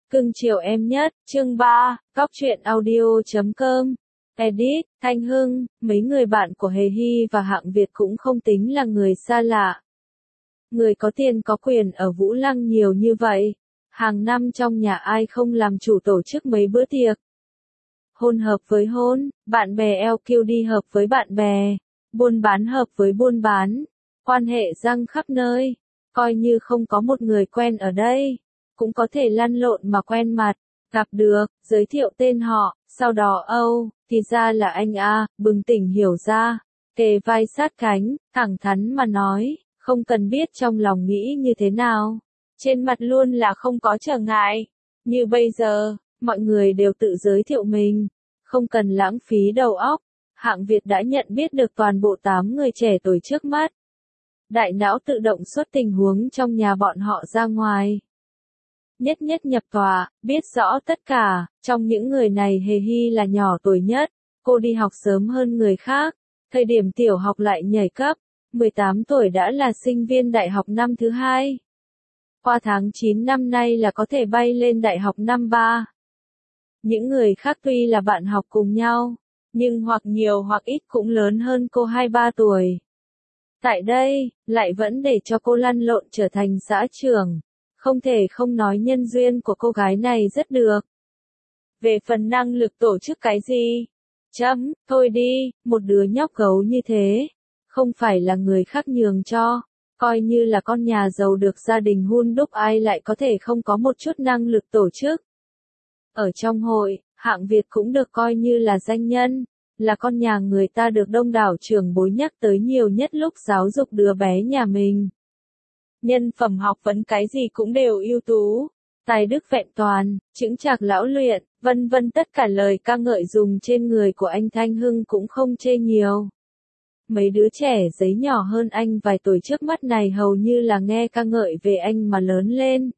Cưng chiều em nhất, chương 3, Cóc truyện audio.com. Edit, Thanh Hưng, mấy người bạn của Hề Hy và Hạng Việt cũng không tính là người xa lạ. Người có tiền có quyền ở Vũ Lăng nhiều như vậy. Hàng năm trong nhà ai không làm chủ tổ chức mấy bữa tiệc. Hôn hợp với hôn, bạn bè LQD hợp với bạn bè, buôn bán hợp với buôn bán, quan hệ răng khắp nơi. Coi như không có một người quen ở đây, cũng có thể lăn lộn mà quen mặt, gặp được, giới thiệu tên họ, sau đó thì ra là anh A, bừng tỉnh hiểu ra, kề vai sát cánh, thẳng thắn mà nói, không cần biết trong lòng nghĩ như thế nào. Trên mặt luôn là không có trở ngại. Như bây giờ, mọi người đều tự giới thiệu mình, không cần lãng phí đầu óc. Hạng Việt đã nhận biết được toàn bộ 8 người trẻ tuổi trước mắt. Đại não tự động xuất tình huống trong nhà bọn họ ra ngoài. Nhất nhất nhập tòa, biết rõ tất cả, trong những người này Hề Hy là nhỏ tuổi nhất, cô đi học sớm hơn người khác, thời điểm tiểu học lại nhảy cấp, 18 tuổi đã là sinh viên đại học năm thứ 2. Qua tháng 9 năm nay là có thể bay lên đại học năm 3. Những người khác tuy là bạn học cùng nhau, nhưng hoặc nhiều hoặc ít cũng lớn hơn cô 2-3 tuổi. Tại đây, lại vẫn để cho cô lăn lộn trở thành xã trưởng. Không thể không nói nhân duyên của cô gái này rất được. Về phần năng lực tổ chức cái gì? Thôi đi, một đứa nhóc gấu như thế. Không phải là người khác nhường cho. Coi như là con nhà giàu được gia đình hun đúc ai lại có thể không có một chút năng lực tổ chức. Ở trong hội, Hạng Việt cũng được coi như là danh nhân. Là con nhà người ta được đông đảo trưởng bối nhắc tới nhiều nhất lúc giáo dục đứa bé nhà mình. Nhân phẩm học vấn cái gì cũng đều ưu tú, tài đức vẹn toàn, chững chạc lão luyện, vân vân, tất cả lời ca ngợi dùng trên người của anh Thanh Hưng cũng không chê nhiều. Mấy đứa trẻ giấy nhỏ hơn anh vài tuổi trước mắt này hầu như là nghe ca ngợi về anh mà lớn lên.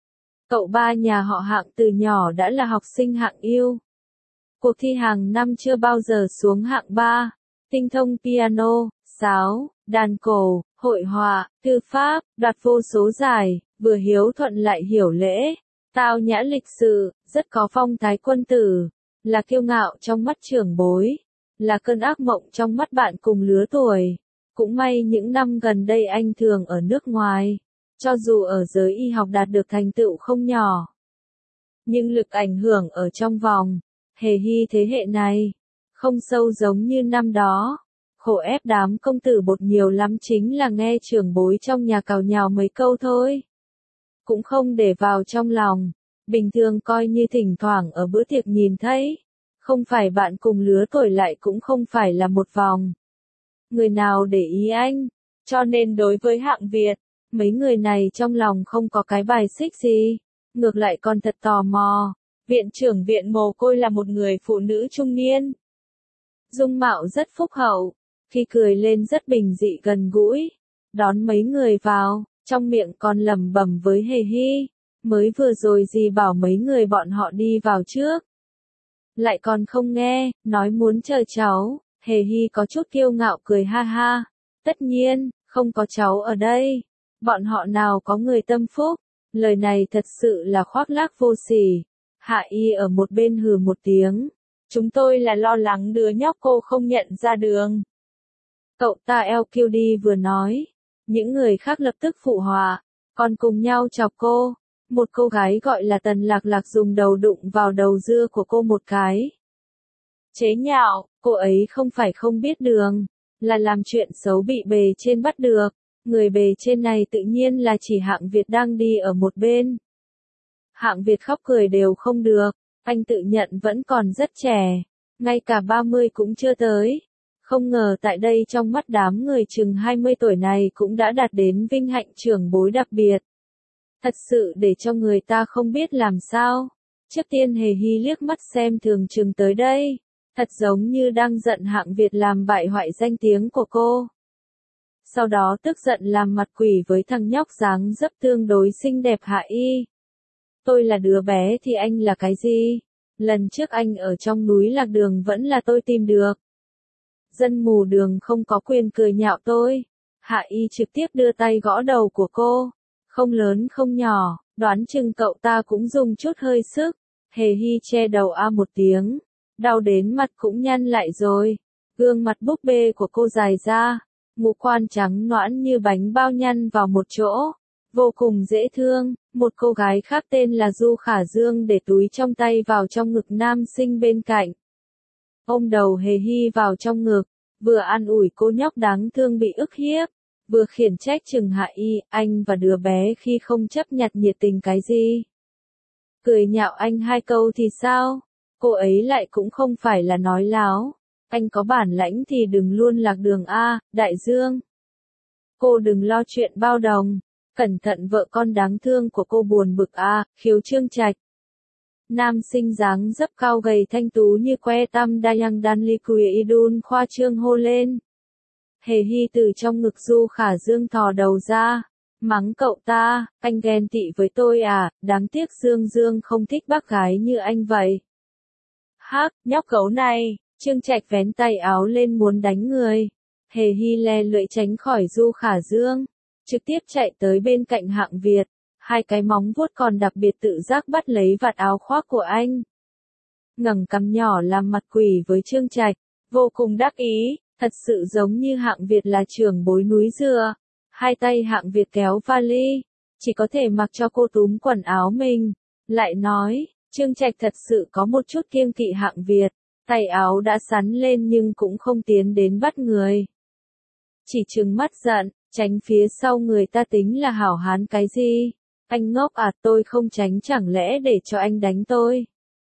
Cậu ba nhà họ Hạng từ nhỏ đã là học sinh hạng ưu. Cuộc thi hàng năm chưa bao giờ xuống hạng 3, tinh thông piano, sáo, đàn cổ, hội họa, thư pháp, đoạt vô số giải, vừa hiếu thuận lại hiểu lễ, tao nhã lịch sự, rất có phong thái quân tử, là kiêu ngạo trong mắt trưởng bối, là cơn ác mộng trong mắt bạn cùng lứa tuổi. Cũng may những năm gần đây anh thường ở nước ngoài, cho dù ở giới y học đạt được thành tựu không nhỏ, nhưng lực ảnh hưởng ở trong vòng Hề Hy thế hệ này không sâu giống như năm đó. Khổ ép đám công tử bột nhiều lắm, chính là nghe trưởng bối trong nhà cào nhào mấy câu thôi. Cũng không để vào trong lòng, bình thường coi như thỉnh thoảng ở bữa tiệc nhìn thấy. Không phải bạn cùng lứa tuổi lại cũng không phải là một vòng. Người nào để ý anh, cho nên đối với Hạng Việt, mấy người này trong lòng không có cái bài xích gì. Ngược lại còn thật tò mò. Viện trưởng viện mồ côi là một người phụ nữ trung niên. Dung mạo rất phúc hậu. Khi cười lên rất bình dị gần gũi, đón mấy người vào, trong miệng còn lẩm bẩm với Hề Hy, mới vừa rồi gì bảo mấy người bọn họ đi vào trước. Lại còn không nghe, nói muốn chờ cháu. Hề Hy có chút kiêu ngạo cười ha ha, tất nhiên, không có cháu ở đây, bọn họ nào có người tâm phúc. Lời này thật sự là khoác lác vô sỉ. Hạ Y ở một bên hừ một tiếng, chúng tôi là lo lắng đứa nhóc cô không nhận ra đường. Cậu ta LQD vừa nói, những người khác lập tức phụ họa, còn cùng nhau chọc cô. Một cô gái gọi là Tần Lạc Lạc dùng đầu đụng vào đầu dưa của cô một cái. Chế nhạo, cô ấy không phải không biết đường, là làm chuyện xấu bị bề trên bắt được. Người bề trên này tự nhiên là chỉ Hạng Việt đang đi ở một bên. Hạng Việt khóc cười đều không được, anh tự nhận vẫn còn rất trẻ, ngay cả 30 cũng chưa tới. Không ngờ tại đây trong mắt đám người chừng 20 tuổi này cũng đã đạt đến vinh hạnh trưởng bối đặc biệt. Thật sự để cho người ta không biết làm sao. Trước tiên Hề Hy liếc mắt xem thường chừng tới đây, thật giống như đang giận Hạng Việt làm bại hoại danh tiếng của cô. Sau đó tức giận làm mặt quỷ với thằng nhóc dáng dấp tương đối xinh đẹp Hạ Y. Tôi là đứa bé thì anh là cái gì? Lần trước anh ở trong núi lạc đường vẫn là tôi tìm được. Dân mù đường không có quyền cười nhạo tôi. Hạ Y trực tiếp đưa tay gõ đầu của cô. Không lớn không nhỏ, đoán chừng cậu ta cũng dùng chút hơi sức. Hề Hy che đầu a một tiếng, đau đến mặt cũng nhăn lại rồi. Gương mặt búp bê của cô dài ra, ngũ quan trắng nõn như bánh bao nhăn vào một chỗ, vô cùng dễ thương. Một cô gái khác tên là Du Khả Dương để túi trong tay vào trong ngực nam sinh bên cạnh. Ôm đầu Hề Hy vào trong ngực, vừa an ủi cô nhóc đáng thương bị ức hiếp, vừa khiển trách chừng hạ y, anh và đứa bé khi không chấp nhặt nhiệt tình cái gì. Cười nhạo anh hai câu thì sao? Cô ấy lại cũng không phải là nói láo. Anh có bản lãnh thì đừng luôn lạc đường a, Đại Dương. Cô đừng lo chuyện bao đồng. Cẩn thận vợ con đáng thương của cô buồn bực a, Khiếu Trương Trạch. Nam sinh dáng dấp cao gầy thanh tú như que tăm Dayang Danli Kuidun khoa trương hô lên. Hề Hy từ trong ngực Du Khả Dương thò đầu ra, mắng cậu ta, anh ghen tị với tôi à, đáng tiếc Dương Dương không thích bác gái như anh vậy. Hắc, nhóc gấu này, Trương Trạch vén tay áo lên muốn đánh người. Hề Hy le lưỡi tránh khỏi Du Khả Dương, trực tiếp chạy tới bên cạnh Hạng Việt, hai cái móng vuốt còn đặc biệt tự giác bắt lấy vạt áo khoác của anh. Ngẩng cằm nhỏ làm mặt quỷ với Trương Trạch, vô cùng đắc ý, thật sự giống như Hạng Việt là trưởng bối núi dừa. Hai tay Hạng Việt kéo vali, chỉ có thể mặc cho cô túm quần áo mình, lại nói, Trương Trạch thật sự có một chút kiêng kỵ Hạng Việt, tay áo đã sắn lên nhưng cũng không tiến đến bắt người. Chỉ trừng mắt giận, tránh phía sau người ta tính là hảo hán cái gì, anh ngốc à, tôi không tránh chẳng lẽ để cho anh đánh tôi.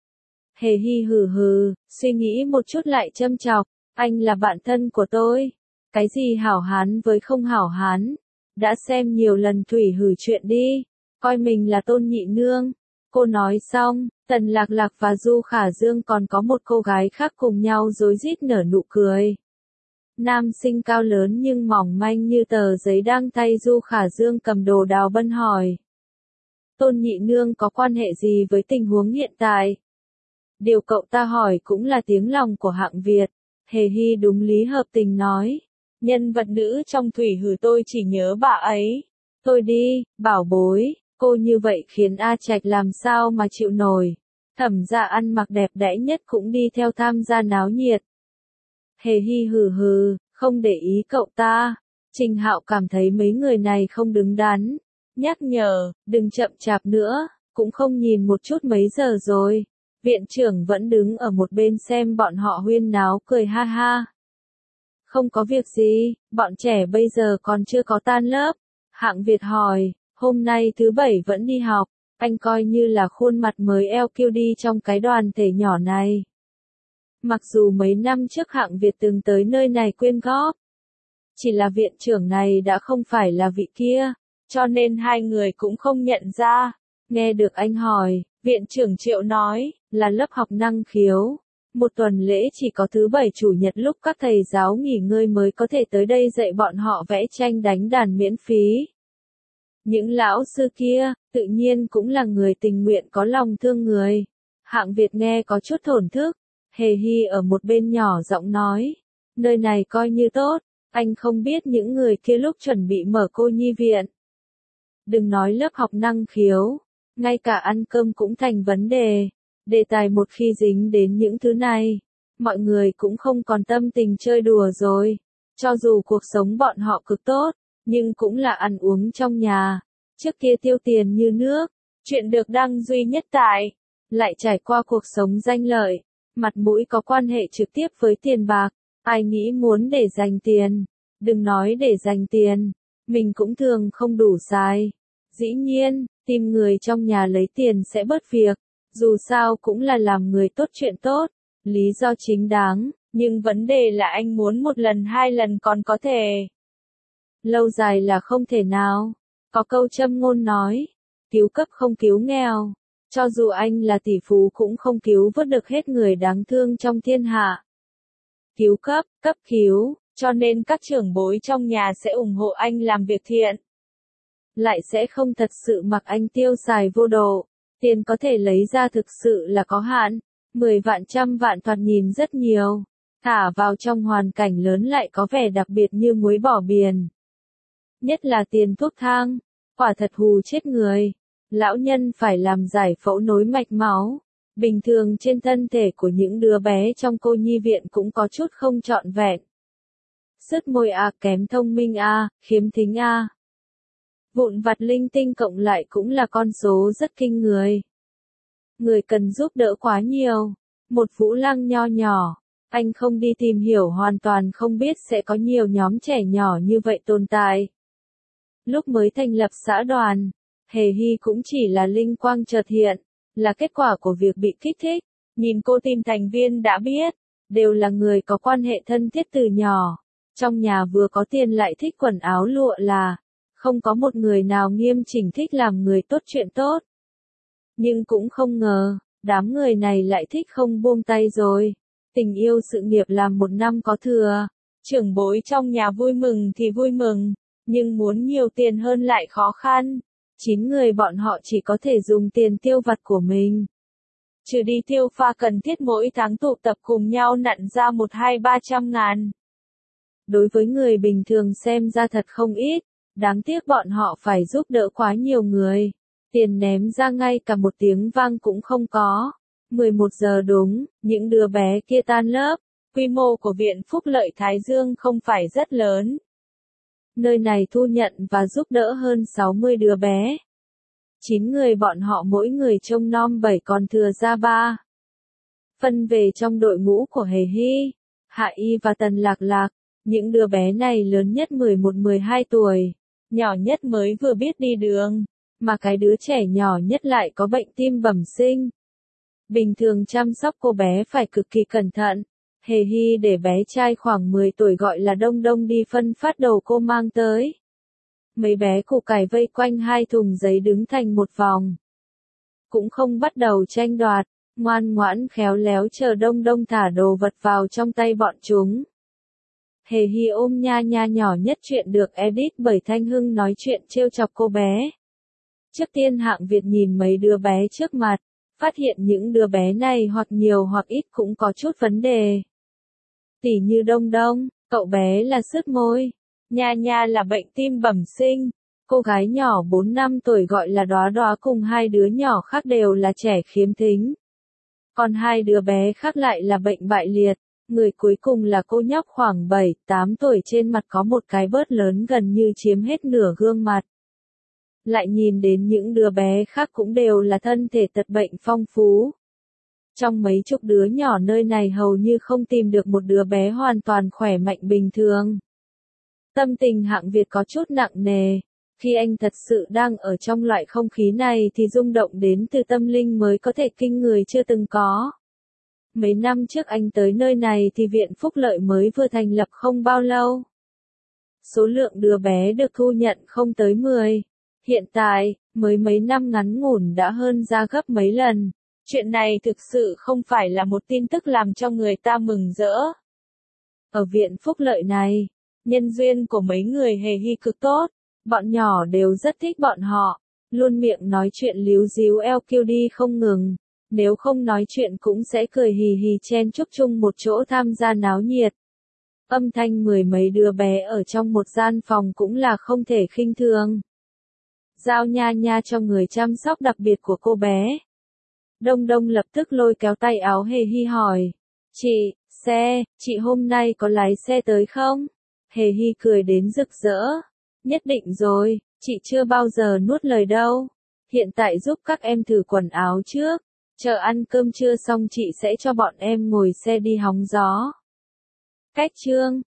Hề Hy hừ hừ, suy nghĩ một chút lại châm chọc, anh là bạn thân của tôi. Cái gì hảo hán với không hảo hán, đã xem nhiều lần Thủy hử chuyện đi, coi mình là Tôn nhị nương. Cô nói xong, Tần Lạc Lạc và Du Khả Dương còn có một cô gái khác cùng nhau rối rít nở nụ cười. Nam sinh cao lớn nhưng mỏng manh như tờ giấy đang tay Du Khả Dương cầm đồ Đào Bân hỏi. Tôn nhị nương có quan hệ gì với tình huống hiện tại? Điều cậu ta hỏi cũng là tiếng lòng của Hạng Việt. Hề Hy đúng lý hợp tình nói. Nhân vật nữ trong Thủy hử tôi chỉ nhớ bà ấy. Thôi đi, bảo bối, cô như vậy khiến A Trạch làm sao mà chịu nổi. Thẩm Gia ăn mặc đẹp đẽ nhất cũng đi theo tham gia náo nhiệt. Hề Hy hừ hừ, không để ý cậu ta. Trình Hạo cảm thấy mấy người này không đứng đắn. Nhắc nhở, đừng chậm chạp nữa, cũng không nhìn một chút mấy giờ rồi. Viện trưởng vẫn đứng ở một bên xem bọn họ huyên náo cười ha ha. Không có việc gì, bọn trẻ bây giờ còn chưa có tan lớp. Hạng Việt hỏi, hôm nay thứ bảy vẫn đi học, anh coi như là khuôn mặt mới LQD trong cái đoàn thể nhỏ này. Mặc dù mấy năm trước Hạng Việt từng tới nơi này quyên góp, chỉ là viện trưởng này đã không phải là vị kia, cho nên hai người cũng không nhận ra. Nghe được anh hỏi, viện trưởng Triệu nói, là lớp học năng khiếu. Một tuần lễ chỉ có thứ bảy chủ nhật lúc các thầy giáo nghỉ ngơi mới có thể tới đây dạy bọn họ vẽ tranh đánh đàn miễn phí. Những lão sư kia, tự nhiên cũng là người tình nguyện có lòng thương người. Hạng Việt nghe có chút thổn thức. Hề Hy ở một bên nhỏ giọng nói, nơi này coi như tốt, anh không biết những người kia lúc chuẩn bị mở cô nhi viện. Đừng nói lớp học năng khiếu, ngay cả ăn cơm cũng thành vấn đề. Đề tài một khi dính đến những thứ này, mọi người cũng không còn tâm tình chơi đùa rồi. Cho dù cuộc sống bọn họ cực tốt, nhưng cũng là ăn uống trong nhà. Trước kia tiêu tiền như nước, chuyện được đăng duy nhất tại, lại trải qua cuộc sống danh lợi. Mặt mũi có quan hệ trực tiếp với tiền bạc, ai nghĩ muốn để dành tiền, đừng nói để dành tiền, mình cũng thường không đủ xài. Dĩ nhiên, tìm người trong nhà lấy tiền sẽ bớt việc, dù sao cũng là làm người tốt chuyện tốt, lý do chính đáng, nhưng vấn đề là anh muốn một lần hai lần còn có thể. Lâu dài là không thể nào, có câu châm ngôn nói, cứu cấp không cứu nghèo. Cho dù anh là tỷ phú cũng không cứu vớt được hết người đáng thương trong thiên hạ. Cứu cấp, cấp cứu, cho nên các trưởng bối trong nhà sẽ ủng hộ anh làm việc thiện. Lại sẽ không thật sự mặc anh tiêu xài vô độ. Tiền có thể lấy ra thực sự là có hạn. 10 vạn trăm vạn thoạt nhìn rất nhiều. Thả vào trong hoàn cảnh lớn lại có vẻ đặc biệt như muối bỏ biển. Nhất là tiền thuốc thang. Quả thật hù chết người. Lão nhân phải làm giải phẫu nối mạch máu. Bình thường trên thân thể của những đứa bé trong cô nhi viện cũng có chút không trọn vẹn. Sứt môi a, kém thông minh a, khiếm thính a. Vụn vặt linh tinh cộng lại cũng là con số rất kinh người. Người cần giúp đỡ quá nhiều. Một Vũ Lăng nho nhỏ, anh không đi tìm hiểu hoàn toàn không biết sẽ có nhiều nhóm trẻ nhỏ như vậy tồn tại. Lúc mới thành lập xã đoàn, Hề Hy cũng chỉ là linh quang chợt hiện, là kết quả của việc bị kích thích. Nhìn cô tìm thành viên đã biết, đều là người có quan hệ thân thiết từ nhỏ. Trong nhà vừa có tiền lại thích quần áo lụa là, không có một người nào nghiêm chỉnh thích làm người tốt chuyện tốt. Nhưng cũng không ngờ, đám người này lại thích không buông tay rồi. Tình yêu sự nghiệp làm một năm có thừa. Trưởng bối trong nhà vui mừng thì vui mừng, nhưng muốn nhiều tiền hơn lại khó khăn. 9 người bọn họ chỉ có thể dùng tiền tiêu vặt của mình. Trừ đi tiêu pha cần thiết mỗi tháng tụ tập cùng nhau nặn ra 1-2-300 ngàn. Đối với người bình thường xem ra thật không ít, đáng tiếc bọn họ phải giúp đỡ quá nhiều người. Tiền ném ra ngay cả một tiếng vang cũng không có. 11 giờ đúng, những đứa bé kia tan lớp. Quy mô của Viện Phúc Lợi Thái Dương không phải rất lớn. Nơi này thu nhận và giúp đỡ hơn 60 đứa bé. 9 người bọn họ mỗi người trông nom 7 còn thừa ra 3. Phân về trong đội ngũ của Hề Hy, Hạ Y và Tần Lạc Lạc. Những đứa bé này lớn nhất 11-12 tuổi, nhỏ nhất mới vừa biết đi đường, mà cái đứa trẻ nhỏ nhất lại có bệnh tim bẩm sinh. Bình thường chăm sóc cô bé phải cực kỳ cẩn thận. Hề Hy để bé trai khoảng 10 tuổi gọi là Đông Đông đi phân phát đồ cô mang tới. Mấy bé củ cải vây quanh 2 thùng giấy đứng thành một vòng. Cũng không bắt đầu tranh đoạt, ngoan ngoãn khéo léo chờ Đông Đông thả đồ vật vào trong tay bọn chúng. Hề Hy ôm Nha Nha nhỏ nhất chuyện được edit bởi Thanh Hưng nói chuyện trêu chọc cô bé. Trước tiên Hạng Việt nhìn mấy đứa bé trước mặt, phát hiện những đứa bé này hoặc nhiều hoặc ít cũng có chút vấn đề. Tỉ như Đông Đông, cậu bé là sứt môi. Nha Nha là bệnh tim bẩm sinh. Cô gái nhỏ 4 năm tuổi gọi là Đóa Đóa cùng 2 đứa nhỏ khác đều là trẻ khiếm thính. Còn 2 đứa bé khác lại là bệnh bại liệt. Người cuối cùng là cô nhóc khoảng 7-8 tuổi trên mặt có một cái bớt lớn gần như chiếm hết nửa gương mặt. Lại nhìn đến những đứa bé khác cũng đều là thân thể tật bệnh phong phú. Trong mấy chục đứa nhỏ nơi này hầu như không tìm được một đứa bé hoàn toàn khỏe mạnh bình thường. Tâm tình Hạng Việt có chút nặng nề. Khi anh thật sự đang ở trong loại không khí này thì rung động đến từ tâm linh mới có thể kinh người chưa từng có. Mấy năm trước anh tới nơi này thì Viện Phúc Lợi mới vừa thành lập không bao lâu. Số lượng đứa bé được thu nhận không tới 10. Hiện tại, mới mấy năm ngắn ngủn đã hơn ra gấp mấy lần. Chuyện này thực sự không phải là một tin tức làm cho người ta mừng rỡ. Ở Viện Phúc Lợi này, nhân duyên của mấy người Hề Hy cực tốt. Bọn nhỏ đều rất thích bọn họ. Luôn miệng nói chuyện líu díu LQD không ngừng. Nếu không nói chuyện cũng sẽ cười hì hì chen chúc chung một chỗ tham gia náo nhiệt. Âm thanh 10 mấy đứa bé ở trong một gian phòng cũng là không thể khinh thường. Giao Nha Nha cho người chăm sóc đặc biệt của cô bé. Đông Đông lập tức lôi kéo tay áo Hề Hy hỏi. Chị hôm nay có lái xe tới không? Hề Hy cười đến rực rỡ. Nhất định rồi, chị chưa bao giờ nuốt lời đâu. Hiện tại giúp các em thử quần áo trước. Chờ ăn cơm trưa xong chị sẽ cho bọn em ngồi xe đi hóng gió. Cách chương